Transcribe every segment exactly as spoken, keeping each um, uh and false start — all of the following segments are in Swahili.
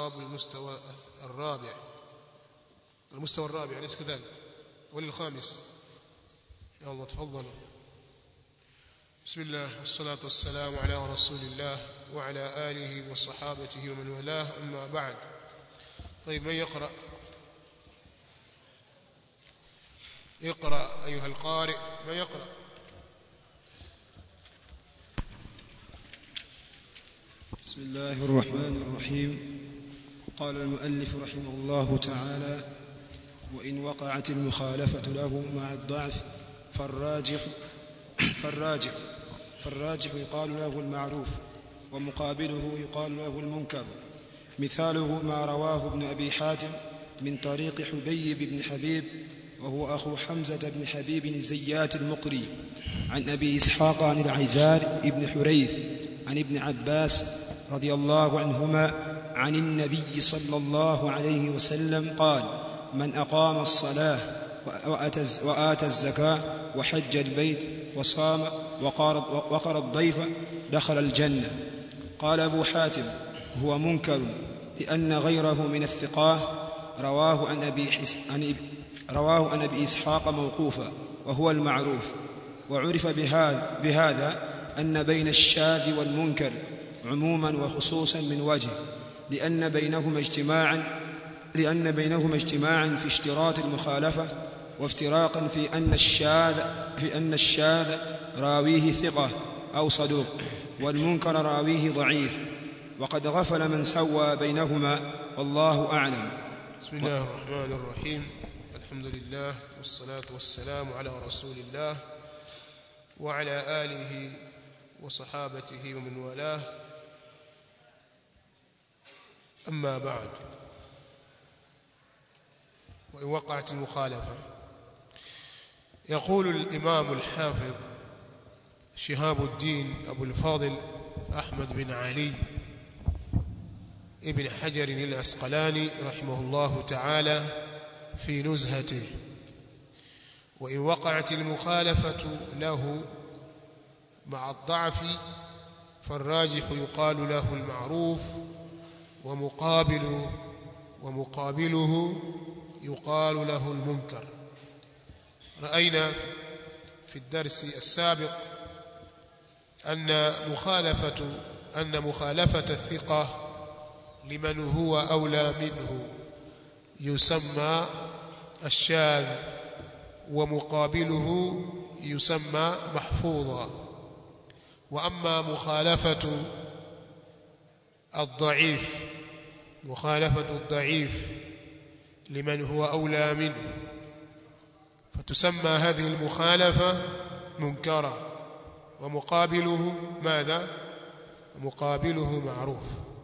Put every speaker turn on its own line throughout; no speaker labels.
أصحاب المستوى الرابع المستوى الرابع أليس كذلك وللخامس؟ يا الله تفضلوا. بسم الله والصلاة والسلام على رسول الله وعلى آله وصحابته ومن والاه، أما بعد. طيب من يقرأ؟ اقرأ أيها القارئ، من يقرأ؟
بسم الله الرحمن الرحيم. قال المؤلف رحمه الله تعالى: وإن وقعت المخالفة له مع الضعف فالراجح فالراجح فالراجح يقال له المعروف، ومقابله يقال له المنكر. مثاله ما رواه ابن أبي حاتم من طريق حبيب بن حبيب وهو أخو حمزة بن حبيب الزيات المقري عن أبي إسحاق عن العيزار بن حريث عن ابن عباس رضي الله عنهما عن النبي صلى الله عليه وسلم قال: من أقام الصلاة وآتى الزكاة وحج البيت وصام وقر الضيف دخل الجنة. قال أبو حاتم: هو منكر لأن غيره من الثقاه رواه عن أبي, عن رواه عن أبي إسحاق موقوفا وهو المعروف. وعرف بهذا, بهذا أن بين الشاذ والمنكر عموما وخصوصا من وجه، لأن بينهما اجتماعا لأن بينهما اجتماعا في اشتراط المخالفة، وافتراقا في أن الشاذ في أن الشاذ راويه ثقة أو صدوق، والمنكر راويه ضعيف، وقد غفل من سوى بينهما، والله أعلم.
بسم الله الرحمن الرحيم. الحمد لله والصلاة والسلام على رسول الله وعلى آله وصحابته ومن والاه، أما بعد. وإن وقعت المخالفة، يقول الإمام الحافظ شهاب الدين أبو الفاضل أحمد بن علي ابن حجر العسقلاني رحمه الله تعالى في نزهته: وإن وقعت المخالفة له مع الضعف فالراجح يقال له المعروف، ومقابل ومقابله يقال له المنكر. رأينا في الدرس السابق أن مخالفة أن مخالفة الثقة لمن هو أولى منه يسمى الشاذ، ومقابله يسمى محفوظا. وأما مخالفة الضعيف مخالفة الضعيف لمن هو أولى منه فتسمى هذه المخالفة منكرا، ومقابله ماذا؟ مقابله معروف.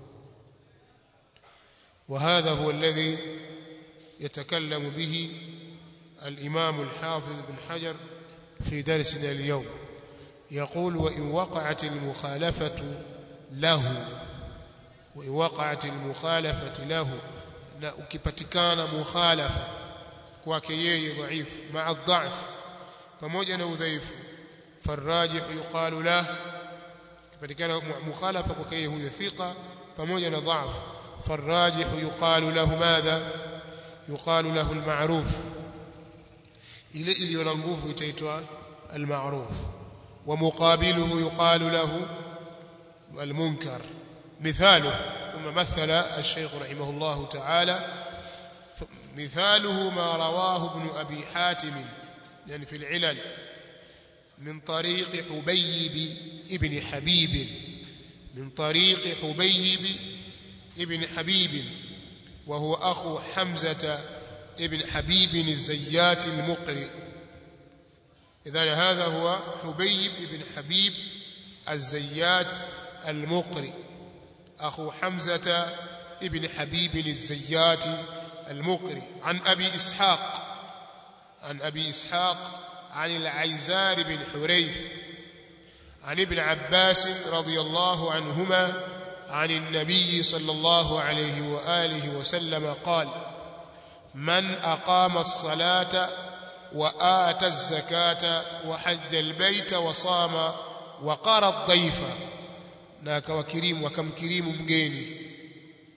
وهذا هو الذي يتكلم به الإمام الحافظ بن حجر في درسنا اليوم. يقول: وإن وقعت المخالفة له وإن وقعت المخالفة له na ukipatikana mukhalafa kwake yeye dhaifu maa dhaf, pamoja na udhaifu, farajih yuqalu la, ukipatikana mukhalafa kwake yeye huyo thika pamoja na dhaf, farajih yuqalu lahu madha? Yuqalu lahu almaruf. ile iliyo na nguvu itaitwa almaruf, wa muqabiluhu yuqalu lahu almunkar. مثاله، ثم مثل الشيخ رحمه الله تعالى: مثاله ما رواه ابن أبي حاتم يعني في العلل من طريق حبيب ابن حبيب من طريق حبيب ابن حبيب وهو أخو حمزة ابن حبيب الزيات المقري. إذن هذا هو حبيب ابن حبيب الزيات المقري أخو حمزة ابن حبيب الزيات المقري عن أبي إسحاق عن أبي إسحاق عن العيزار بن حريث عن ابن عباس رضي الله عنهما عن النبي صلى الله عليه وآله وسلم قال: من أقام الصلاة وآتى الزكاة وحج البيت وصام وقر الضيف، na akawakirimu akamkirimu mgeni,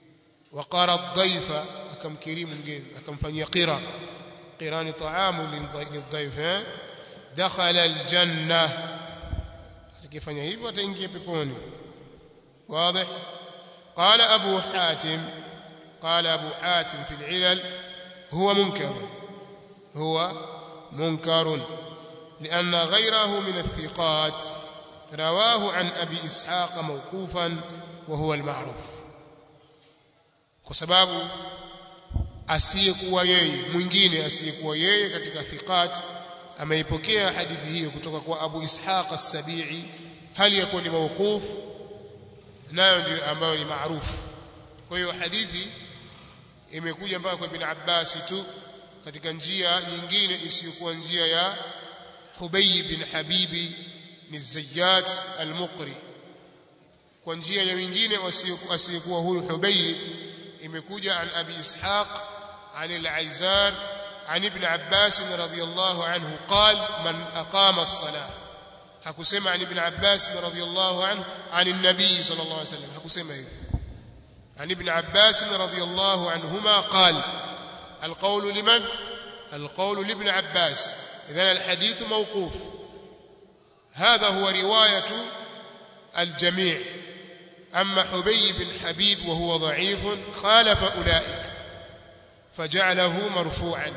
waqara ad-dayfa akamkirimu mgeni akamfanyia qira qira ni taamu lidhayf dakhala al-janna atakifanya hivyo ataingia peponi wazi قال أبو حاتم قال أبو حاتم في العلل هو منكر هو منكر لأن غيره من الثقات رواه عن أبي إسحاق موقوفا وهو المعروف وسبب asiyekuwa yeye mwingine asiyekuwa yeye katika thiqat ameipokea hadithi hiyo kutoka kwa Abu Ishaq as-Sabi'i hali yako ni mawquf nayo ndio ambayo ni maarufu kwa hiyo hadithi imekuja mpaka kwa Ibn Abbas tu katika njia nyingine isiyokuwa njia ya Hubay bin Habibi ni Zayyat al-Muqri kwa njia ya wengine wasiyekuwa huyu Hubay imekuja an Abi Ishaq عن العيزار عن ابن عباس رضي الله عنه قال من أقام الصلاة hakusema عن ابن عباس رضي الله عنه عن النبي صلى الله عليه وسلم hakusema hivyo عن ابن عباس رضي الله عنهما قال القول لمن القول لابن عباس إذن الحديث موقوف هذا هو رواية الجميع أما حبي بن حبيب وهو ضعيف خالف أولئك فجعله مرفوعا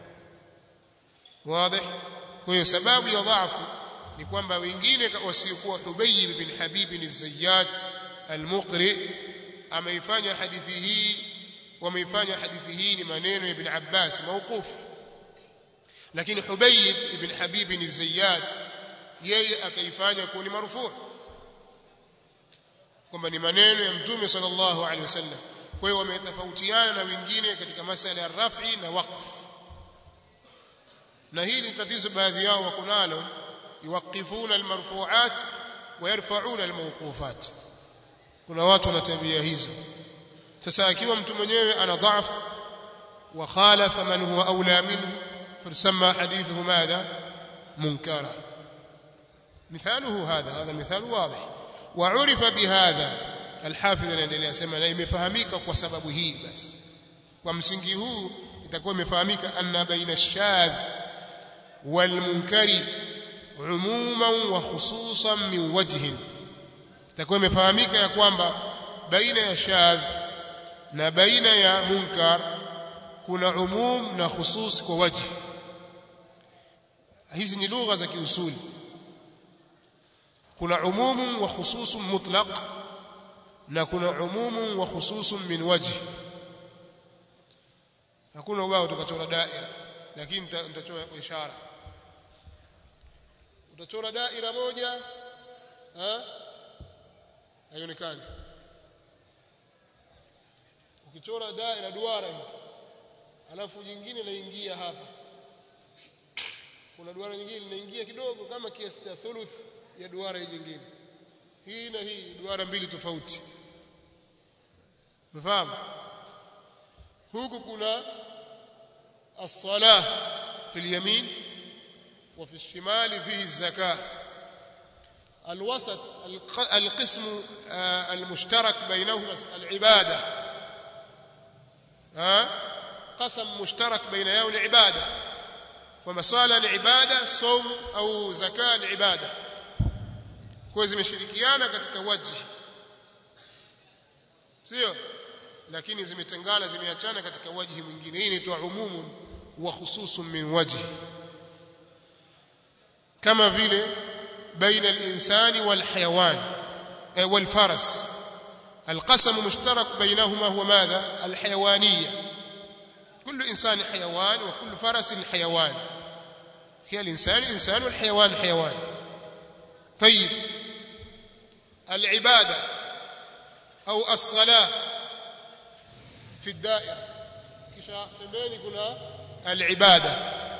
واضح kwa sababu ya dhaifu ni kwamba wengine wasiokuwa Hubay bin Habib al-Zayyat al-Muqri ameifanya hadithi hii wameifanya hadithi hii ni maneno ya Ibn Abbas mawquf lakini Hubay ibn Habib al-Zayyat yeye akaifanya kuwa ni marfu' kwamba ni maneno ya Mtume sallallahu alaihi wasallam kwa hiyo wametofautiana na wengine katika masala ya raf'i na waqf na hili tatizo baadhi yao wako nalo yuwaqifuna almarfu'at wa yarfa'una almawqufat kuna watu wana tabia hizo sasa akiwa mtu mwenyewe ana dhaifu wa khalafa man huwa aula minhu فسمى حديثه ماذا منكرا مثاله هذا هذا مثال واضح وعرف بهذا الحافظ anaendelea anasema na imefahamika kwa sababu hii basi kwa msingi huu itakuwa imefahamika anna baina ash-shadh wal munkari umuman wa khususan min wajhin itakuwa imefahamika ya kwamba baina ya shadh na baina ya munkar kuna umum na khusus kwa wajhi hizi ni lugha za kiusuli kuna umum wa khusus mutlaq na kuna umum wa khusus min wajhi hakuna ubao tukachora daira lakini nitachora kwa ishara utachora daira moja ha haionekani ukichora daira duara hivi alafu jingine laingia hapa kuna duara nyingine linaingia kidogo kama kiasi cha thuluth ya duara nyingine hii na hii duara mbili tofauti mfahamu huku kuna as-salah fi al-yamin wa fi al-shimal fihi az-zakah الوسط القسم المشترك بينهما العباده ها قسم مشترك بين يوم العباده ومصالح العباده صوم او زكاه العباده kwa zimeshirikiana katika waji sio lakini zimetengana zimeachana katika waji mwingine hii inaitwa umumun wa khususun min wajhi kama vile baina al-insani wal hayawan wal faras القسم مشترك بينهما هو ماذا الحيوانيه كل انسان حيوان وكل فرس حيوان هي الانسان انسان والحيوان حيوان طيب العباده او الصلاه في الدائره kisha pembeni kuna العباده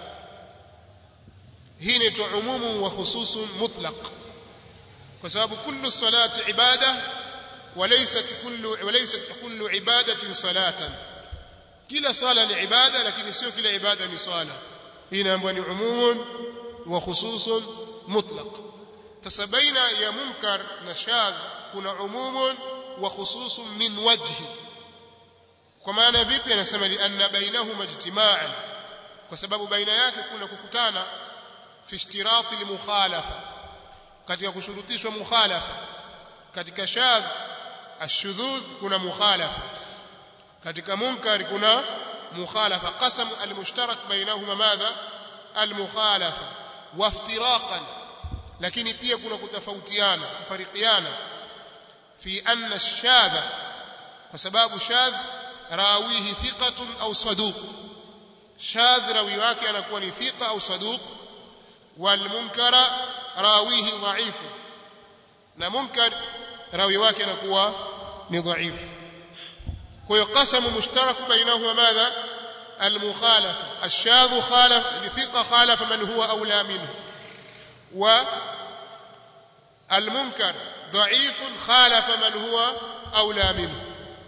hii ni umumu wa khususun mutlaq kwa sababu kullu salati ibada وليست كل وليست كل عباده صلاه kila sala ni ibada lakini sio kila ibada ni swala hii inaambiwa ni umumun wa khususun mutlaq tasabaina ya munkar na shadh kuna umumun wa khususun min wajhi kwa maana vipi? Anasema li anna bainahuma ijtima'an, kwa sababu baina yake kuna kukutana fi ishtirati al-mukhalafa, katika kushurutishwa mukhalafa. Katika shadh ashudhudh kuna mukhalafa, katika munkar kuna mukhalafa. Qasam al-mushtarak bainahuma madha al-mukhalafa wa iftiraqan, lakini pia kuna kutofautiana, kufarikiana fi anna ash-shadha, kwa sababu shadh rawihi thiqatun au saduq, shadh rawi wake anakuwa ni thiqa au saduq, wal munkara rawihi dha'if, na munkar rawi wake anakuwa ni dha'if. kwa hiyo qasamu mushtaraku bainahuma madha al-mukhalafa, ash-shadh khalaf li thiqa khalafa man huwa awla minhu, wa al-munkar dha'if khalafa man huwa awla minhu.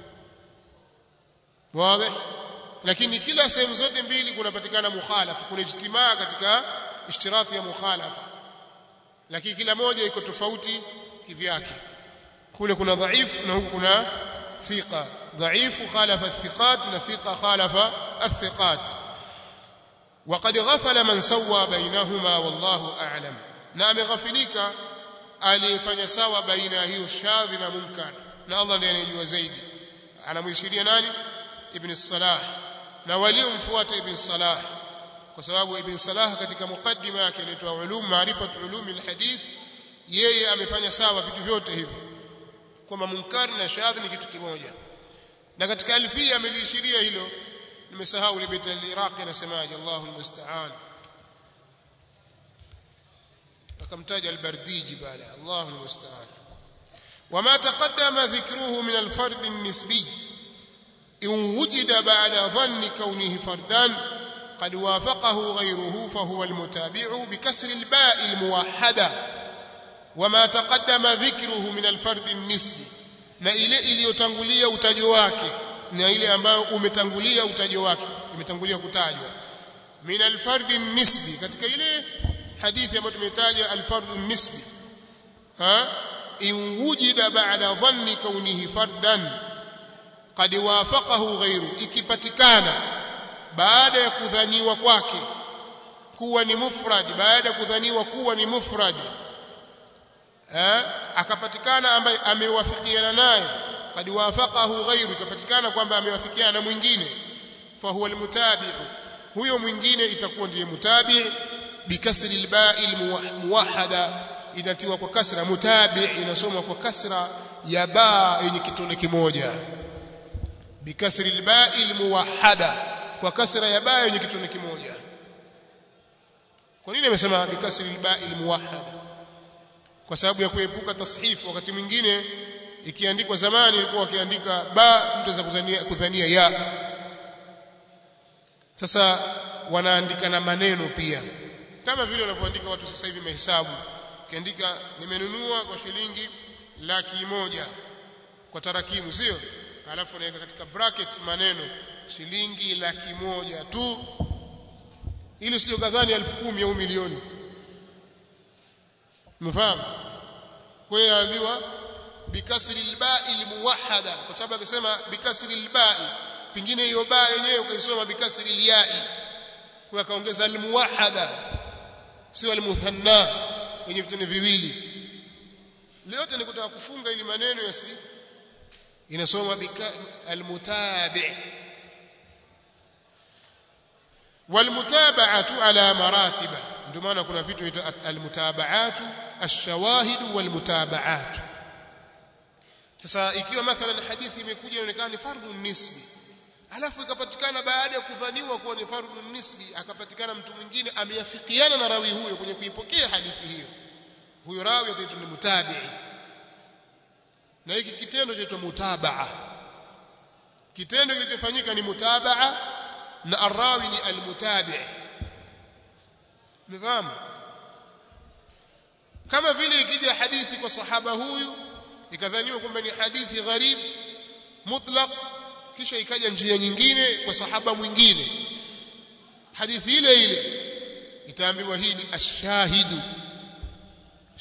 wazi? Lakini kila sehemu zote mbili kunapatikana mukhalafa, kuna ijtimaa katika ishtirati ya mukhalafa, lakini kila moja iko tofauti kivyake. kule kuna dhaifu na huku kuna thiqa. dhaifu khalafa athiqat na thiqa khalafa athiqat. وقد غفل من سوى بينهما والله أعلم, na ameghafilika aliyefanya sawa baina hiyo shadhi na munkar, na Allah ndiye anayejua zaidi. Anamwishiria nani? Ibn Salah na waliomfuata Ibn Salah, kwa sababu Ibn Salah katika mukaddima yake inaitwa ulum maarifat ulum alhadith, yeye amefanya sawa vitu vyote hivi kwamba munkar na shadhi ni kitu kimoja. Na katika alfia amelishiria hilo, nimesahau ile bait al-Iraqi anasemaje, Allahu almusta'an, akamtaja al-Bardiji baada, Allahu almusta'an. وما تقدم ذكره من الفرد النسبي إن وجد بعد ظن كونه فردا قد وافقه غيره فهو المتابع بكسر الباء الموحدة. وما تقدم ذكره من الفرد النسبي, na ile iliyotangulia utajo wake, na ile ambayo umetangulia utajo wake, imetangulia kutajwa min al-fard an-nisbi, katika ile hadithi ambayo tumetaja al-fard an-nisbi, ha in wujida ba'da dhanni kaunihi fardan qad wafaqahu ghayru, ikipatikana baada ya kudhaniwa kwake kuwa ni mufrad, baada ya kudhaniwa kuwa ni mufrad eh akapatikana ambaye amewafikiana naye, qad wafaqahu ghayru, ikapatikana kwamba amewafikiana na mwingine, fa huwa almutabi, huyo mwingine itakuwa ndiye mutabi. Bikasri alba'i almuwahhada, inatiwa kwa kasra, mutabi inasomwa kwa kasra ya ba yenye kitone kimoja. Bikasri alba'i almuwahhada, kwa kasra ya ba yenye kitone kimoja. Kwa nini amesema bikasri alba'i almuwahhada? Kwa sababu ya kuepuka tashifu. Wakati mwingine ikiandikwa, zamani ilikuwa wakiandika ba mtu anaweza kudhania kudhania ya, sasa wanaandika na maneno pia, kama vile wanavyoandika watu sasa hivi mahesabu. Ukiandika nimenunua kwa shilingi laki moja kwa tarakimu, sio? Alafu unaweka katika bracket maneno shilingi laki moja tu, ili usije kadhani elfu kumi au milioni. Mfahamu? Kwa hiyo yaambiwa bikasri alba'i almuwahhada, kwa sababu akisema bikasri alba'i, pingine hiyo ba yenyewe ukisoma bikasri alya'i, kwa akaongeza almuwahhada, sio almuthanna yenye vitone viwili. Leo ni kutaka kufunga ili maneno yasi, inasoma bika almutabi'. Walmutaba'atu ala maratiba, ndio maana kuna vitu vinaitwa almutaba'atu, ash-shawahidu walmutaba'atu. Sasa ikiwa mathalan hadithi imekuja inaonekana ni fardhu nisbi, alafu ikapatikana baada ya kudhaniwa kuwa ni fardhu nisbi, akapatikana mtu mwingine ameafikiana na rawi huyo kwenye kuipokea hadithi hiyo, huyo rawi ataitwa ni mutabi'i. Na hiki kitendo chaitwa mutaba'a, kitendo kilichofanyika ni mutaba'a, na arrawi ni almutabi'. Mfahamu? Kama vile ikija hadithi kwa sahaba huyu ikadhaniwa kwamba ni hadithi gharib mutlaq, kisha ikaja njia nyingine kwa sahaba mwingine, hadithi ile ile itaambiwa hii ni ash-shahidu,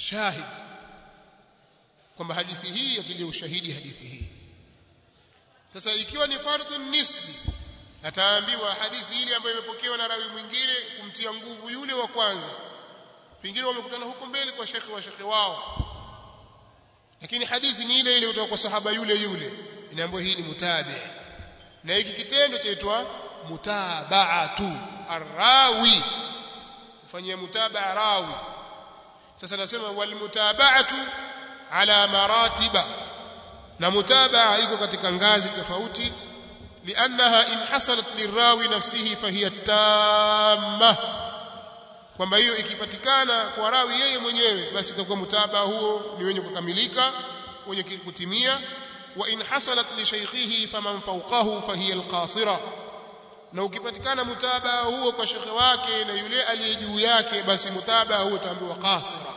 shahid, kwamba hadithi hii yatilia ushahidi hadithi hii. Sasa ikiwa ni fardhu nisbi, ataambiwa hadithi ile ambayo imepokewa na rawi mwingine kumtia nguvu yule wa kwanza, pengine wamekutana huko mbele kwa shekhi wa shekhi wao, lakini hadithi ni ile ile kutoka kwa sahaba yule yule, inaambiwa hii ni mutabi. Na hiki kitendo chaitwa mutaba'atu arrawi, kufanyia mutabaa rawi. Sasa nasema wal mutaba'atu ala maratiba, na mutabaa iko katika ngazi tofauti. Liannaha in hasalat lirawi nafsihi fahiya tamma, kwamba hiyo ikipatikana kwa rawi yeye mwenyewe basi itakuwa mutabaa huo ni wenye kukamilika, wenye kutimia. Wa in hasalat li shaykhihi faman fawqahu fahiya alqasira, na ukipatikana mutabaa huo kwa shekhe wake na yule aliye juu yake, basi mutabaa huo utaambiwa qasira.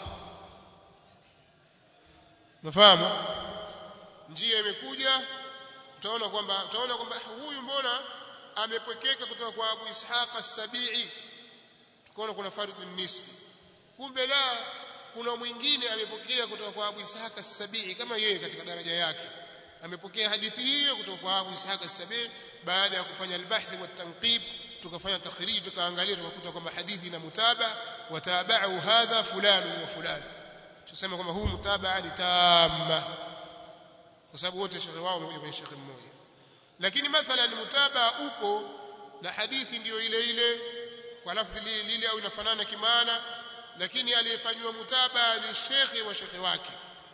Unafahamu? Njia imekuja, utaona kwamba utaona kwamba huyu mbona amepwekeka kutoka kwa Abu Ishaq as-Sabi'i, tukaona kuna fardhu nisbi. Kumbe la, kuna mwingine amepokea kutoka kwa Abu Ishaq as-Sabi'i kama yeye katika daraja yake, amepokea hadithi hiyo kutoka kwa Abu Ishaq as-Sabi'i. Baada ya kufanya al-bahth wa tanqib, tukafanya takhrij, tukaangalia, tukakuta kwamba hadithi ina mutaba, wa tabaa'u hadha fulani wa fulani. Tuseme kwamba huu mutabaa ni tamma, kwa sababu wote shekhi wao wamekuja kwenye shekhi mmoja. Lakini mathalan mutabaa upo na hadithi ndiyo ile ile kwa lafzi lile lile au inafanana kimaana, lakini aliyefanywa mutabaa ni shekhi wa shekhi wake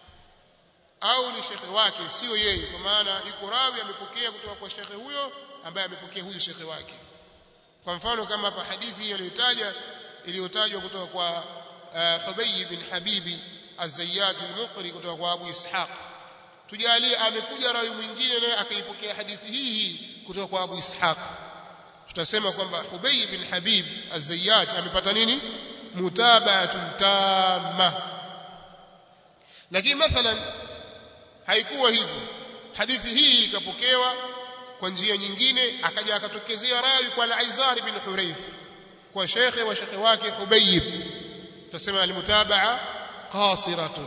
au ni shekhi wake, sio yeye, kwa maana yuko rawi amepokea kutoka kwa shekhi huyo ambaye amepokea huyu shekhi wake. Kwa mfano kama hapa hadithi iliyotaja iliyotajwa kutoka kwa uh, Hubayy bin Habibi az-Zayyat al-Muqri kutoka kwa Abu Ishaq, tujalie amekuja rawi mwingine naye akaipokea hadithi hii kutoka kwa Abu Ishaq, tutasema kwamba Hubayy bin Habib az-Zayyat amepata nini? Mutaba'atun tamma. Lakini mathalan haikuwa hivyo, hadithi hii ikapokewa kwa njia nyingine, akaja akatokezea rawi kwa al-Aizar bin Hurayth kwa shekhe wa shekhe wake Hubayy, tutasema al-mutaba'a qasiratun.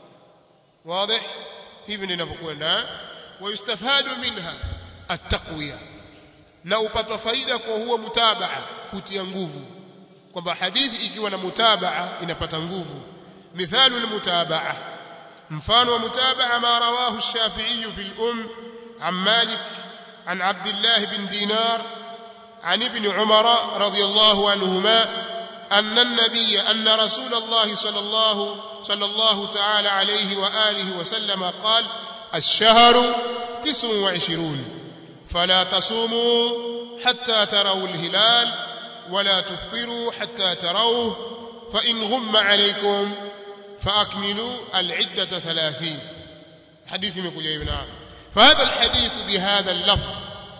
wazi? Hivi ndivyo inavyokwenda. Wa yustafadu minha at-taqwiya, na upatwa faida kwa huo mutabaa, kutia nguvu, kwamba hadithi ikiwa na mutabaa inapata nguvu. Mithalu al-mutabaa, mfano wa mutabaa ma rawahu ash-Shafi'i fi al-Umm an Malik an Abdullah bin Dinar an ibn Umar radiyallahu anhuma أن النبي أن رسول الله صلى الله صلى الله تعالى عليه وآله وسلم قال الشهر تسع وعشرون فلا تصوموا حتى تروا الهلال ولا تفطروا حتى تروه فإن غم عليكم فأكملوا العدة ثلاثين. حديث يقول يا ابن عم. فهذا الحديث بهذا اللفظ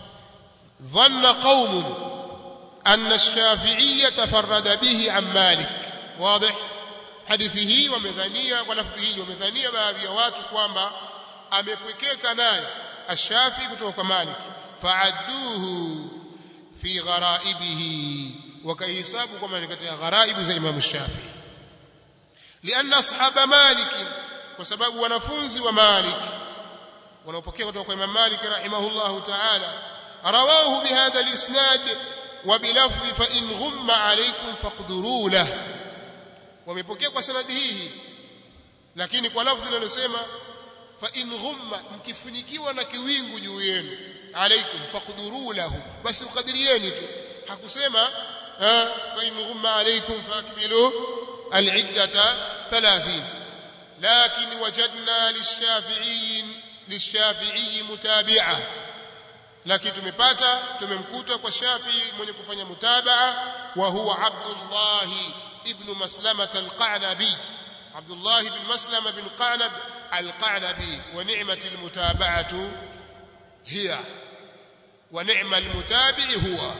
ظن قوم أن الشافعي تفرد به عن مالك. واضح؟ حديثه ومذانية ولفظه ومذانية baadhi ya watu kwamba amepwekeka naye الشافعي kutoka kwa Malik, fa'adduhu fi gharaibihi, wakahesabu kama ni katika gharaibu za Imam Shafi'i. Lianna ashaba Malik, kwa sababu wanafunzi wa Malik wanaopokea kutoka kwa Imam Malik rahimahullahu ta'ala, rawahu bihadha al-isnad وبلفظ فإن غم عليكم فاقدروا له, wamepokea kwa sanadi hii lakini kwa lafzi linalosema fa in ghumma, mkifunikiwa na kiwingu juu yenu, alaikum faqduru lahu, basi ukadirieni tu. Hakusema fa in ghumma alaikum faakmilu al-iddata thalathini. Lakin wajadna lish-Shafi'i lish-Shafi'i mutabi'a, lakini tumepata tumemkuta kwa Shafi'i mwenye kufanya mutabaa, wa huwa Abdullah ibn Maslama al-Qanabi, Abdullah ibn Maslama ibn Qanab al-Qanabi. Wa ni'mat al-mutaba'atu hiya wa ni'ma al-mutabi' huwa.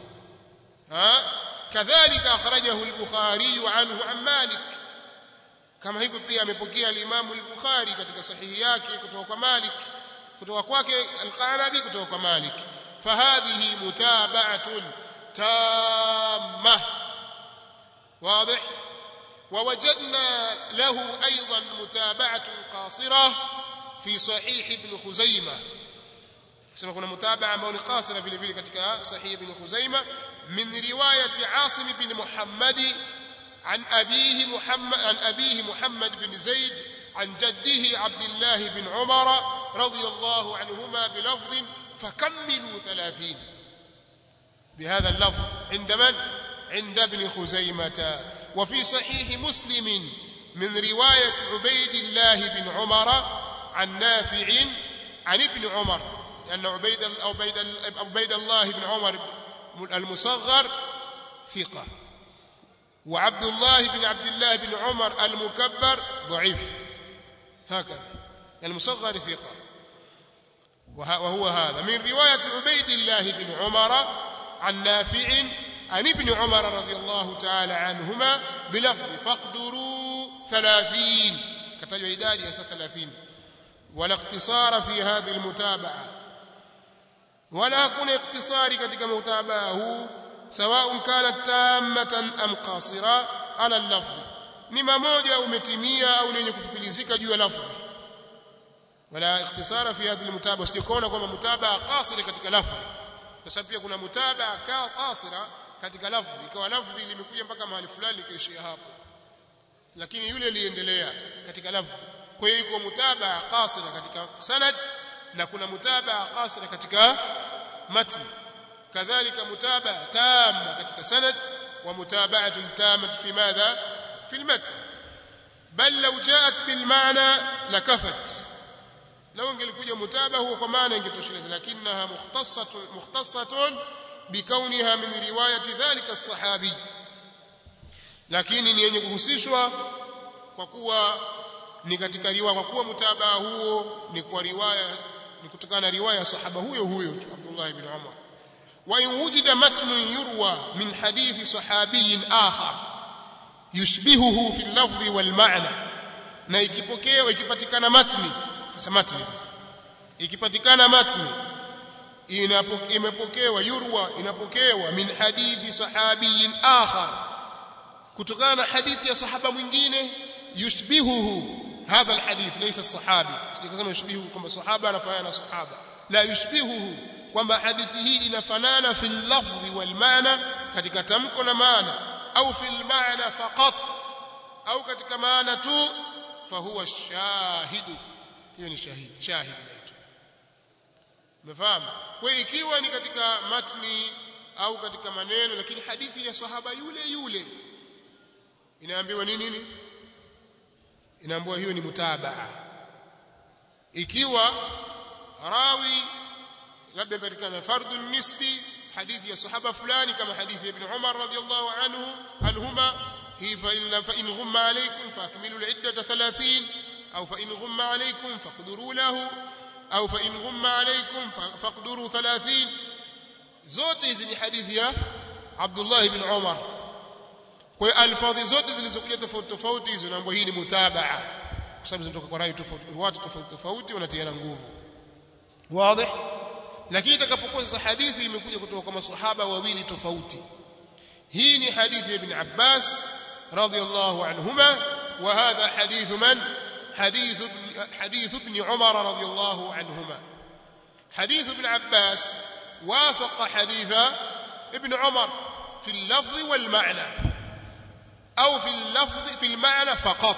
ha kadhalika akhrajahu al-Bukhari anhu an Malik, kama hivyo pia amepokea al-Imam al-Bukhari katika sahihi yake kutoka kwa Malik, kutoka kwake al-Qanabi kutoka kwa Malik. Fahadhihi mutaba'atun tamma. واضح؟ ووجدنا له أيضا متابعة قاصرة في صحيح ابن خزيمة. sema kuna mutabaa ambao ni qasira vile vile katika sahih ibn Khuzaimah min riwayati Asim ibn Muhammad an abihi Muhammad an abihi Muhammad bin Zaid an jaddihi Abdullah bin Umar radiyallahu anhuma bilafdh fakammilu ثلاثين بهذا اللفظ عند من عند ابن خزيمة. وفي صحيح مسلم من رواية عبيد الله بن عمر عن نافع عن ابن عمر لأن عبيد عبيد عبيد الله بن عمر المصغر ثقة وعبد الله بن عبد الله بن عمر المكبر ضعيف هكذا المصغر ثقة وهو هذا من رواية عبيد الله بن عمر عن نافع عن ابن عمر رضي الله تعالى عنهما بلفظ فاقدروا ثلاثين كتجوا idadi ya ثلاثين ولا اقتصار في هذه المتابعة ولا كن اقتصار katika mutabaa huu سواء كانت تامة أم قاصرة على اللفظ ni mmoja umetimia au lenye kufupilizika juu ya lafzi wala ikhtisara fi hadhihi almutabaa sikuona kwamba mutabaa qasira katika lafzi kwa sababu pia kuna mutabaa qasira katika lafzi ikawa lafzi limekuja mpaka mahali fulani likaishia hapo lakini yule liendelea katika lafzi kwa hiyo iko mutabaa qasira katika sanad na kuna mutabaa qasira katika matn kadhalika mutabaa tamma katika sanad wa mutaba'atun tammat fi madha fi al-matn bal law ja'at bil ma'na lakafat لو انgelikuja mutabaa huo kwa maana ingetosheleza lakinaha mukhtassatun mukhtassatun bikaunha min riwayati dhalika as-sahabi lakini ni yenye kuhusishwa kwa kuwa ni katika riwaya kwa kuwa mutabaa huo ni kwa riwaya ni kutokana na riwaya ya sahaba huyo huyo Abdullah ibn Umar wa in wujida matnun yurwa min hadithi sahabiyin akhar yushbihuhu fi al-lafzi wal ma'na na ikipokewa ikipatikana matni sasa matni sasa ikipatikana matni imepokewa yurwa inapokewa min hadithi sahabiyin akhar kutokana na hadithi ya sahaba mwingine yushbihuhu hadha alhadith laysa as-sahabi sikasema yushbihu kwamba sahaba anafanana na sahaba la yushbihuhu kwamba hadithi hii inafanana fil lafzi wal maana katika tamko na maana au fil maana faqat au katika maana tu fahuwa shahidu hiyo ni shahidi shahidi naitwa umefahamu kwa ikiwa ni katika matni au katika maneno lakini hadithi ya sahaba yule yule inaambiwa nini nini inaambiwa hiyo ni mutabaa ikiwa rawi labda patikana fardhu nisbi hadithi ya sahaba fulani kama hadithi ya ibn Umar radhiyallahu anhu anhuma hi fa in fa in ghumma alaykum fakmilu al-iddata ثلاثين أو فإن غم عليكم فاقدروا له أو فإن غم عليكم فاقدروا ثلاثين zote hizi ni hadithi ya Abdullah ibn Umar kwa alfadhi zote zilizokuja tofauti tofauti hizo naomba hii ni mutabaa kwa sababu zinatoka kwa rai tofauti watu tofauti tofauti wanatiana nguvu wazi lakini itakapokuwa sasa hadithi imekuja kutoka kwa maswahaba wawili tofauti hii ni hadithi ya ibn Abbas radhiyallahu anhuma wa hadha hadithu man حديث حديث ابن عمر رضي الله عنهما حديث ابن عباس وافق حديث ابن عمر في اللفظ والمعنى أو في اللفظ في المعنى فقط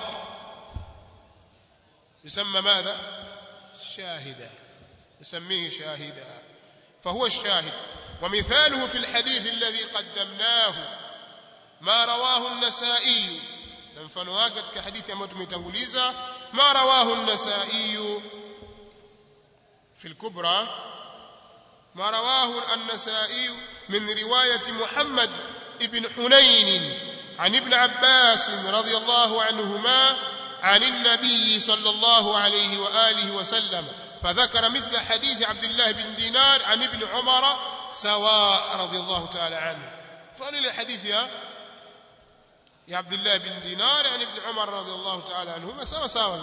يسمى ماذا شاهدا يسميه شاهدا فهو الشاهد ومثاله في الحديث الذي قدمناه ما رواه النسائي mfano wake katika hadithi ambayo tumeitanguliza ma rawahu an-nasa'i fi al-kubra ma rawahu an-nasa'i min riwayati Muhammad ibn Hunayn an ibn Abbas radiyallahu anhuma عن النبي صلى الله عليه وآله وسلم فذكر مثل حديث عبد الله بن دينار عن ابن عمر سواء رضي الله تعالى عنه فأنا الحديث يا يا عبد الله بن دينار عن ابن عمر رضي الله تعالى عنهما سوا سوا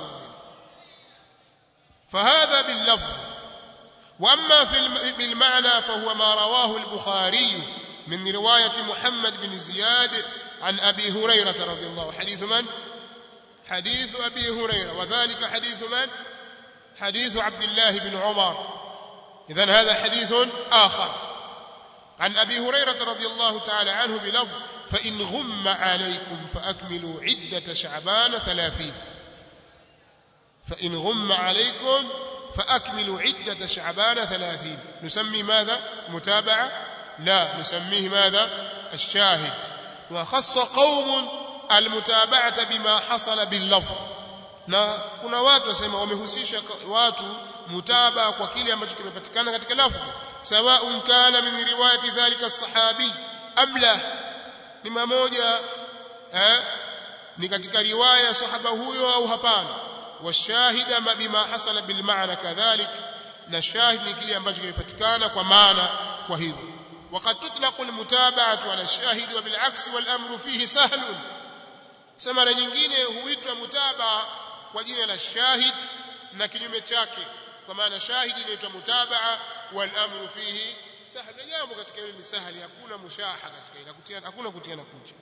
فهذا باللفظ واما في بالمعنى فهو ما رواه البخاري من روايه محمد بن زياد عن ابي هريره رضي الله عنه حديث من حديث ابي هريره وذلك حديث من حديث عبد الله بن عمر إذن هذا حديث آخر عن أبي هريرة رضي الله تعالى عنه بلفظ فإن غم عليكم فأكملوا عدة شعبان ثلاثين فإن غم عليكم فأكملوا عدة شعبان ثلاثين نسمي ماذا؟ متابعة؟ لا، نسميه ماذا؟ الشاهد. وخص قوم المتابعة بما حصل باللفظ. na kuna watu wasema wamehusisha watu mutabaa kwa kile ambacho kimepatikana katika lafzi, sawa kana min riwayati dhalika as-sahabi am la, ni mmoja eh ni katika riwaya ya sahaba huyo au hapana. washahida bima hasala bil maana kadhalik, na shahid ni kile ambacho kimepatikana kwa maana. kwa hivyo وقد تطلق المتابعه على الشاهد وبالعكس والامر فيه سهل. sema nyingine huitwa mutabaa kwa jina la shahid na kinyume chake, kwa maana shahidi inaitwa mutabaa wal amru fihi sahal. Jambo katika hilo ni sahali, hakuna mushaha katika hilo, kutia hakuna kutiana kucha.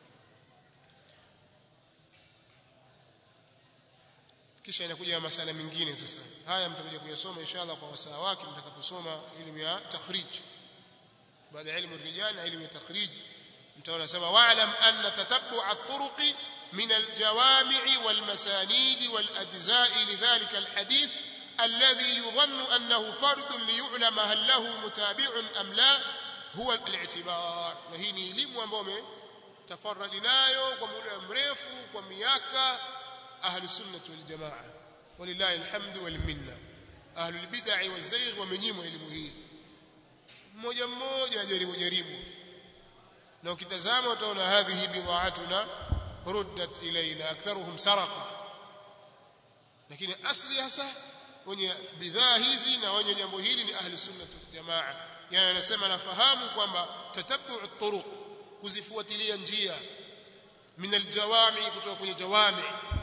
Kisha inakuja masala mengine. Sasa haya mtakuja kuyasoma inshallah kwa wasaa wake mtakaposoma elimu ya takhrij. baada ya elimu rijal na elimu ya takhrij mtaona sema wa'lam anna tatabbu' at-turuq من الجوامع والمسانيد والأجزاء لذلك الحديث الذي يظن أنه فرد ليعلم هل له متابع أم لا هو الاعتبار. وهي ni elimu ambayo tafarradi nayo kwa muda mrefu kwa miaka ahli sunnah wal jamaa, walillahi alhamdu wal minna. ahli albid'ah wal zayg wamenyimwa elimu hii, mmoja mmoja jaribu jaribu, na ukitazama utaona hadhihi bid'atuna ردت إلينا أكثرهم سرقة. lakini asli hasa wenye bidhaa hizi na wenye jambo hili ni ahli sunna wal jamaa. yani anasema nafahamu kwamba tatabbu' at-turuq, kuzifuatilia njia, min al-jawami, kutoka kwenye jawami,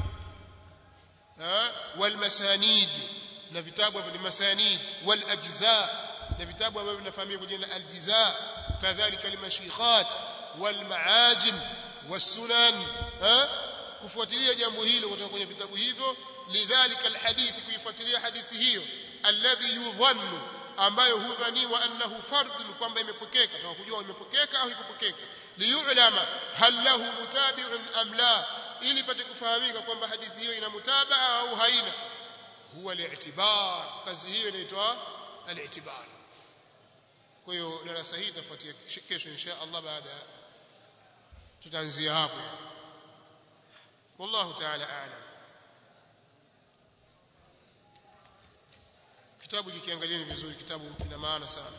ha wal masanid, na vitabu ambavyo ni masanid, wal ajza, na vitabu ambavyo vinafahamika kwa jina la al-ajza, kadhalika al-mashikhat wal maajim والسنن. ها kufuatilia jambo hilo kutoka kwenye vitabu hivyo. lidhalika alhadith, kuifuatilia hadithi hiyo, alladhi yudhannu, ambayo hudhaniwa annahu fardun, kwamba imepokeka, na kujua imepokeka au haikupokeka. liyulama hal lahu mutabi'un am la, ili pate kufahamika kwamba hadithi hiyo ina mutabaa au haina. huwa al-i'tibar, kazi hiyo inaitwa al-i'tibar. kwa hiyo darasa hili tafuatia kesho insha Allah, baada tutaanzia hapo. wallahu ta'ala a'lam. kitabu kikiangalieni vizuri, kitabu kina maana sana.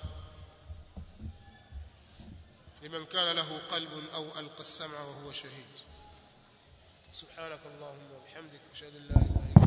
liman kana lahu qalbun aw alqa as-sam'a wa huwa shahid. subhanakallahumma wa bihamdika ashhadu an la ilaha illa